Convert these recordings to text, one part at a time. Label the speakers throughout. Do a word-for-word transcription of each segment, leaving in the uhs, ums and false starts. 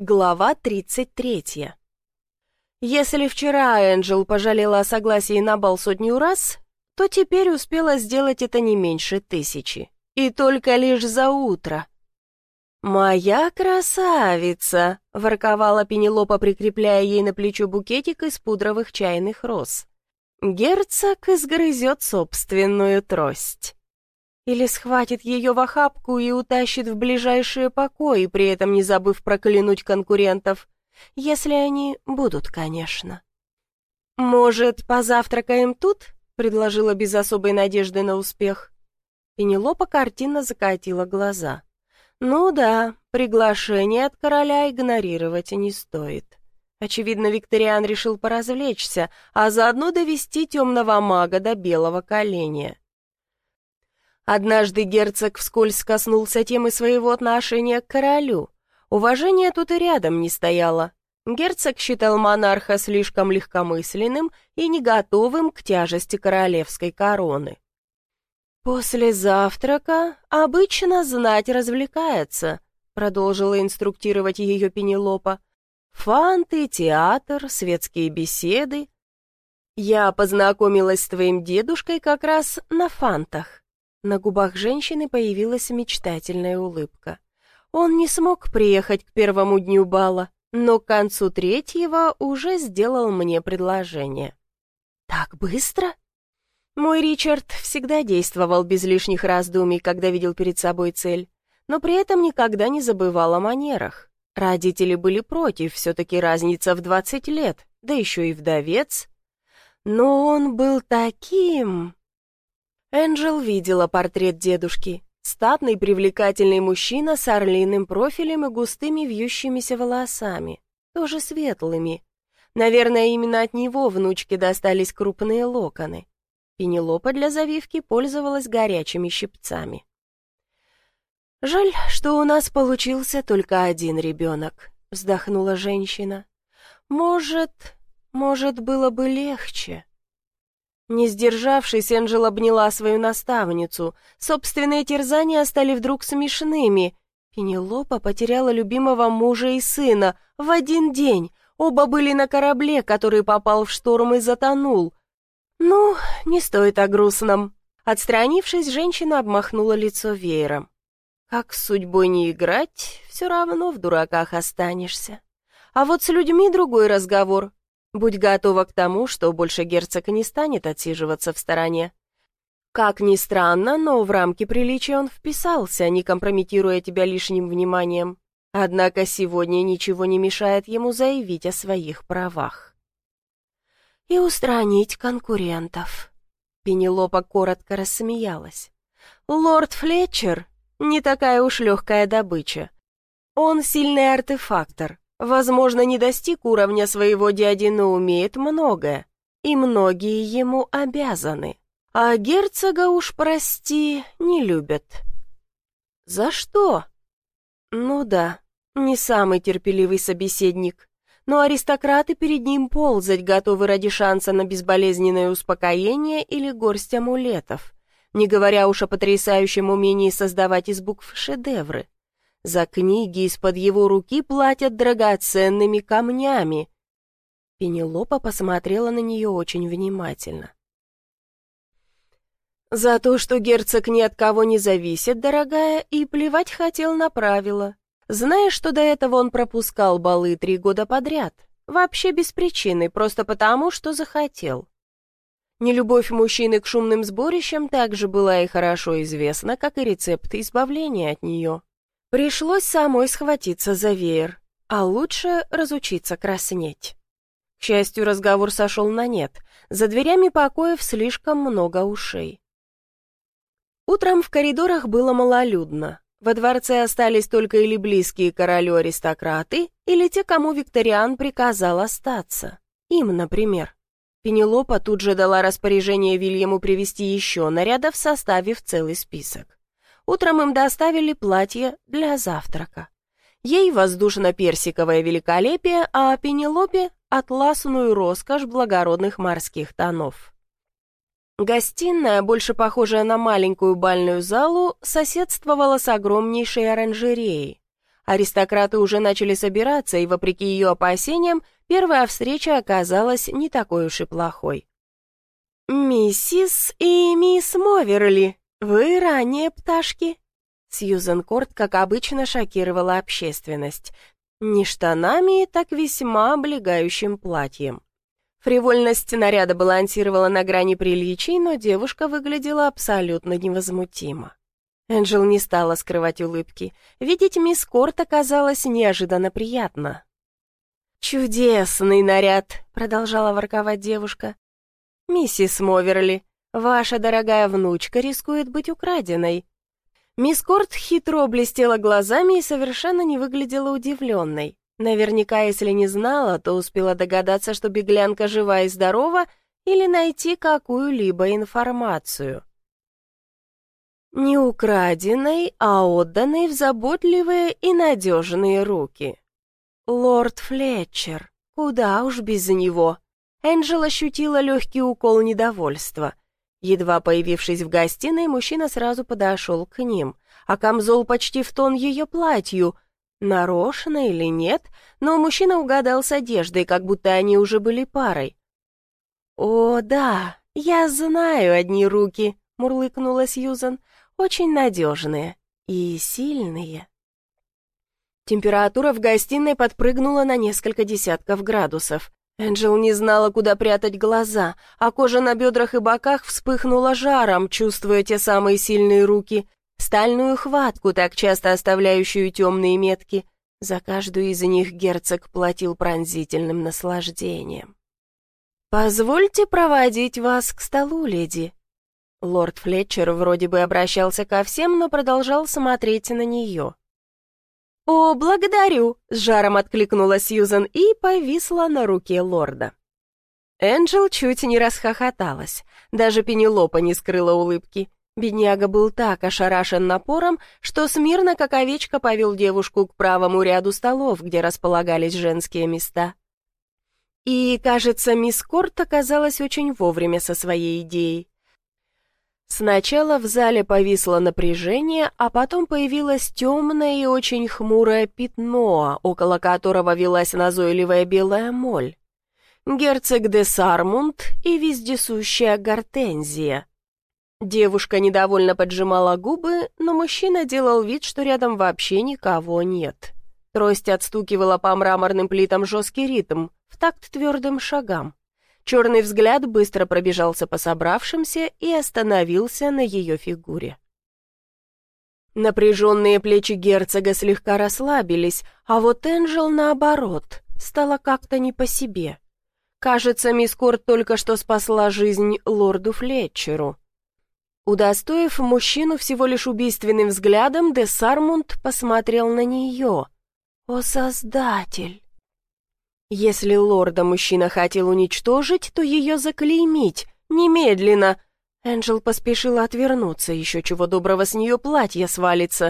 Speaker 1: Глава тридцать третья. Если вчера Энджел пожалела о согласии на бал сотню раз, то теперь успела сделать это не меньше тысячи. И только лишь за утро. «Моя красавица!» — ворковала Пенелопа, прикрепляя ей на плечо букетик из пудровых чайных роз. «Герцог изгрызет собственную трость». Или схватит ее в охапку и утащит в ближайшие покои, при этом не забыв проклянуть конкурентов. Если они будут, конечно. «Может, позавтракаем тут?» — предложила без особой надежды на успех. Пенелопа картинно закатила глаза. «Ну да, приглашение от короля игнорировать не стоит». Очевидно, Викториан решил поразвлечься, а заодно довести темного мага до белого коленя. Однажды герцог вскользь коснулся темы своего отношения к королю. Уважение тут и рядом не стояло. Герцог считал монарха слишком легкомысленным и не готовым к тяжести королевской короны. «После завтрака обычно знать развлекается», — продолжила инструктировать ее Пенелопа. «Фанты, театр, светские беседы. Я познакомилась с твоим дедушкой как раз на фантах». На губах женщины появилась мечтательная улыбка. Он не смог приехать к первому дню бала, но к концу третьего уже сделал мне предложение. «Так быстро?» Мой Ричард всегда действовал без лишних раздумий, когда видел перед собой цель, но при этом никогда не забывал о манерах. Родители были против, все-таки разница в двадцать лет, да еще и вдовец. Но он был таким... Энджел видела портрет дедушки. Статный, привлекательный мужчина с орлиным профилем и густыми вьющимися волосами, тоже светлыми. Наверное, именно от него внучке достались крупные локоны. Пенелопа для завивки пользовалась горячими щипцами. «Жаль, что у нас получился только один ребенок», — вздохнула женщина. «Может, может, было бы легче». Не сдержавшись, Энджел обняла свою наставницу. Собственные терзания стали вдруг смешными. Пенелопа потеряла любимого мужа и сына в один день. Оба были на корабле, который попал в шторм и затонул. «Ну, не стоит о грустном». Отстранившись, женщина обмахнула лицо веером. «Как с судьбой не играть, все равно в дураках останешься. А вот с людьми другой разговор. Будь готова к тому, что больше герцог не станет отсиживаться в стороне. Как ни странно, но в рамки приличия он вписался, не компрометируя тебя лишним вниманием. Однако сегодня ничего не мешает ему заявить о своих правах. И устранить конкурентов». Пенелопа коротко рассмеялась. «Лорд Флетчер не такая уж легкая добыча. Он сильный артефактор. Возможно, не достиг уровня своего дяди, но умеет многое, и многие ему обязаны. А герцога уж, прости, не любят». «За что?» «Ну да, не самый терпеливый собеседник, но аристократы перед ним ползать готовы ради шанса на безболезненное успокоение или горсть амулетов, не говоря уж о потрясающем умении создавать из букв шедевры. За книги из-под его руки платят драгоценными камнями». Пенелопа посмотрела на нее очень внимательно. «За то, что герцог ни от кого не зависит, дорогая, и плевать хотел на правила. Знаешь, что до этого он пропускал балы три года подряд? Вообще без причины, просто потому, что захотел. Нелюбовь мужчины к шумным сборищам также была и хорошо известна, как и рецепт избавления от нее. Пришлось самой схватиться за веер, а лучше разучиться краснеть. К счастью, разговор сошел на нет. За дверями покоев слишком много ушей. Утром в коридорах было малолюдно. Во дворце остались только или близкие к королю аристократы, или те, кому Викториан приказал остаться. Им, например. Пенелопа тут же дала распоряжение Вильяму привести еще нарядов, составив целый список. Утром им доставили платье для завтрака. Ей воздушно-персиковое великолепие, а Пенелопе — атласную роскошь благородных морских тонов. Гостиная, больше похожая на маленькую бальную залу, соседствовала с огромнейшей оранжереей. Аристократы уже начали собираться, и, вопреки ее опасениям, первая встреча оказалась не такой уж и плохой. «Миссис и мисс Моверли, вы ранние пташки?» Сьюзен Корт, как обычно, шокировала общественность. Не штанами, так весьма облегающим платьем. Фривольность наряда балансировала на грани приличий, но девушка выглядела абсолютно невозмутимо. Энджел не стала скрывать улыбки. Видеть мисс Корт оказалось неожиданно приятно. «Чудесный наряд», — продолжала ворковать девушка. «Миссис Моверли, ваша дорогая внучка рискует быть украденной». Мисс Корт хитро блестела глазами и совершенно не выглядела удивленной. Наверняка, если не знала, то успела догадаться, что беглянка жива и здорова, или найти какую-либо информацию. Не украденной, а отданной в заботливые и надежные руки. Лорд Флетчер, куда уж без него. Энджел ощутила легкий укол недовольства. Едва появившись в гостиной, мужчина сразу подошел к ним, а камзол почти в тон ее платью. Нарочно или нет, но мужчина угадал с одеждой, как будто они уже были парой. «О, да, я знаю одни руки», — мурлыкнула Сьюзан, — «очень надежные и сильные». Температура в гостиной подпрыгнула на несколько десятков градусов. Энджел не знала, куда прятать глаза, а кожа на бедрах и боках вспыхнула жаром, чувствуя те самые сильные руки, стальную хватку, так часто оставляющую темные метки. За каждую из них герцог платил пронзительным наслаждением. «Позвольте проводить вас к столу, леди». Лорд Флетчер вроде бы обращался ко всем, но продолжал смотреть на нее. «О, благодарю!» — с жаром откликнула Сьюзан и повисла на руке лорда. Энджел чуть не расхохоталась. Даже Пенелопа не скрыла улыбки. Бедняга был так ошарашен напором, что смирно, как овечка, повел девушку к правому ряду столов, где располагались женские места. И, кажется, мисс Корт оказалась очень вовремя со своей идеей. Сначала в зале повисло напряжение, а потом появилось темное и очень хмурое пятно, около которого велась назойливая белая моль. Герцог де Сармунд и вездесущая Гортензия. Девушка недовольно поджимала губы, но мужчина делал вид, что рядом вообще никого нет. Трость отстукивала по мраморным плитам жесткий ритм, в такт твердым шагам. Черный взгляд быстро пробежался по собравшимся и остановился на ее фигуре. Напряженные плечи герцога слегка расслабились, а вот Энджел, наоборот, стала как-то не по себе. Кажется, мисс Корт только что спасла жизнь лорду Флетчеру. Удостоив мужчину всего лишь убийственным взглядом, де Сармунд посмотрел на нее. «О, Создатель!» Если лорда мужчина хотел уничтожить, то ее заклеймить, немедленно. Энджел поспешила отвернуться, еще чего доброго с нее платье свалится.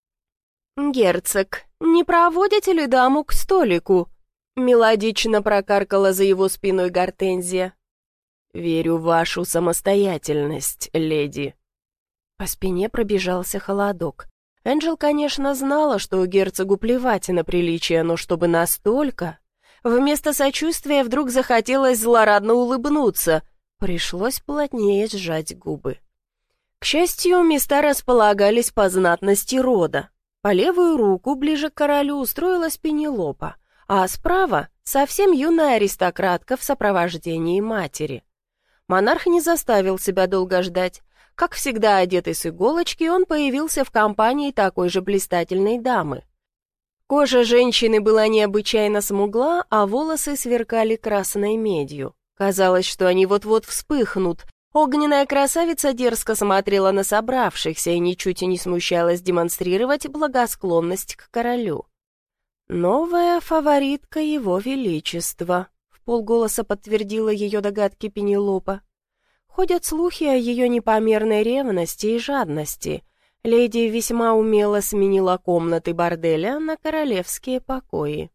Speaker 1: «Герцог, не проводите ли даму к столику?» Мелодично прокаркала за его спиной Гортензия. «Верю в вашу самостоятельность, леди». По спине пробежался холодок. Энджел, конечно, знала, что герцогу плевать на приличие, но чтобы настолько... Вместо сочувствия вдруг захотелось злорадно улыбнуться. Пришлось плотнее сжать губы. К счастью, места располагались по знатности рода. По левую руку, ближе к королю, устроилась Пенелопа, а справа — совсем юная аристократка в сопровождении матери. Монарх не заставил себя долго ждать. Как всегда одетый с иголочки, он появился в компании такой же блистательной дамы. Кожа женщины была необычайно смугла, а волосы сверкали красной медью. Казалось, что они вот-вот вспыхнут. Огненная красавица дерзко смотрела на собравшихся и ничуть и не смущалась демонстрировать благосклонность к королю. «Новая фаворитка его величества», — вполголоса подтвердила ее догадки Пенелопа. Ходят слухи о ее непомерной ревности и жадности. Леди весьма умело сменила комнаты борделя на королевские покои.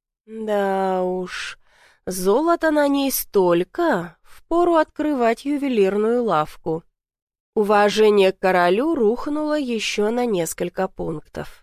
Speaker 1: Да уж, золота на ней столько, впору открывать ювелирную лавку. Уважение к королю рухнуло еще на несколько пунктов.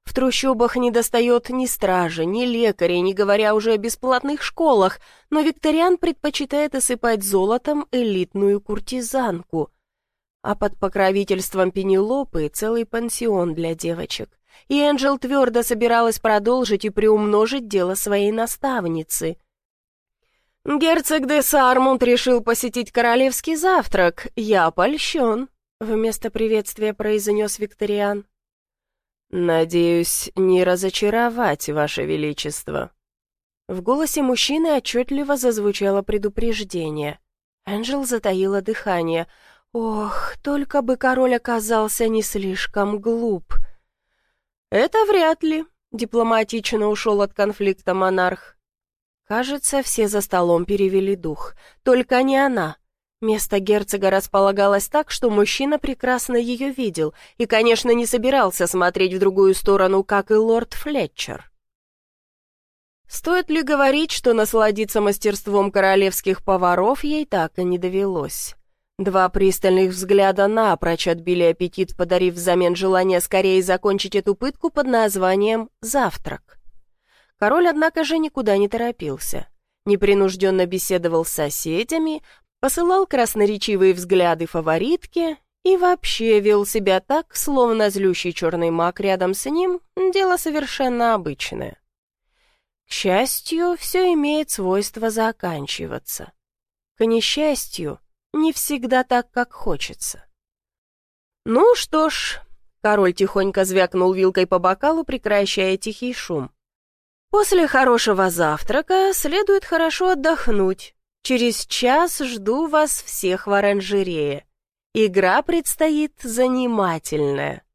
Speaker 1: В трущобах не достает ни стражи, ни лекарей, не говоря уже о бесплатных школах, но Викториан предпочитает осыпать золотом элитную куртизанку. А под покровительством Пенелопы целый пансион для девочек. И Энджел твердо собиралась продолжить и приумножить дело своей наставницы. «Герцог де Сармунд решил посетить королевский завтрак. Я польщен», — вместо приветствия произнес Викториан. «Надеюсь, не разочаровать, Ваше Величество». В голосе мужчины отчетливо зазвучало предупреждение. Энджел затаила дыхание. «Ох, только бы король оказался не слишком глуп». «Это вряд ли», — дипломатично ушел от конфликта монарх. Кажется, все за столом перевели дух. Только не она. Место герцога располагалось так, что мужчина прекрасно ее видел и, конечно, не собирался смотреть в другую сторону, как и лорд Флетчер. Стоит ли говорить, что насладиться мастерством королевских поваров ей так и не довелось? Два пристальных взгляда напрочь отбили аппетит, подарив взамен желание скорее закончить эту пытку под названием «завтрак». Король, однако же, никуда не торопился. Непринужденно беседовал с соседями, посылал красноречивые взгляды фаворитке и вообще вел себя так, словно злющий черный маг рядом с ним — дело совершенно обычное. К счастью, все имеет свойство заканчиваться. К несчастью, не всегда так, как хочется. «Ну что ж», — король тихонько звякнул вилкой по бокалу, прекращая тихий шум. «После хорошего завтрака следует хорошо отдохнуть. Через час жду вас всех в оранжерее. Игра предстоит занимательная».